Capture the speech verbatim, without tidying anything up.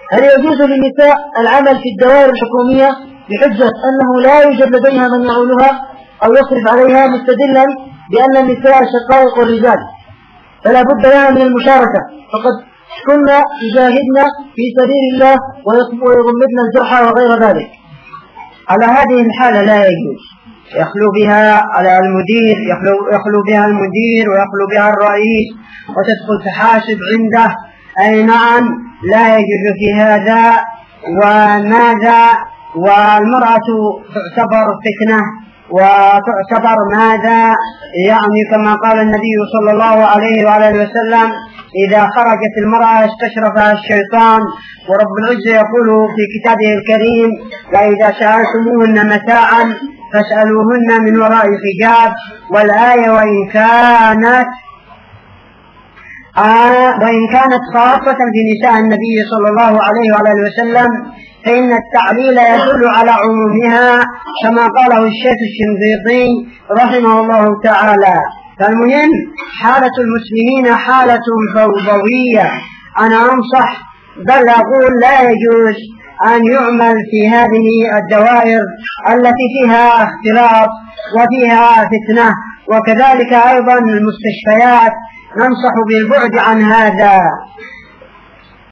هل يجوز للنساء العمل في الدوائر الحكومية بحجة أنه لا يوجد لديها من يعولها أو يصرف عليها، مستدلا بأن النساء شقائق الرجال فلا بد لها من المشاركة، فقد كنا يجاهدن في سبيل الله ويغمدن الجرحى وغير ذلك؟ على هذه الحالة لا يجوز، يخلو بها على المدير، يخلو, يخلو بها المدير ويخلو بها الرئيس وتدخل تحاسب عنده. أي نعم لا يجوز في هذا. وماذا؟ والمرأة تعتبر فتنة وتعتبر ماذا؟ يعني كما قال النبي صلى الله عليه وعلى اله وسلم: إذا خرجت المرأة استشرفها الشيطان. ورب العزة يقول في كتابه الكريم: وإذا سألتموهن متاعا فاسألوهن من وراء حجاب. والآية وإن كانت آه وإن كانت خاصة في نساء النبي صلى الله عليه وعلى اله وسلم فإن التعليل يدل على عمومها كما قاله الشيخ الشنقيطي رحمه الله تعالى. فالمهم حالة المسلمين حالة فوضوية. أنا أنصح بل أقول لا يجوز أن يعمل في هذه الدوائر التي فيها اختلاط وفيها فتنة. وكذلك أيضا المستشفيات ننصح بالبعد عن هذا.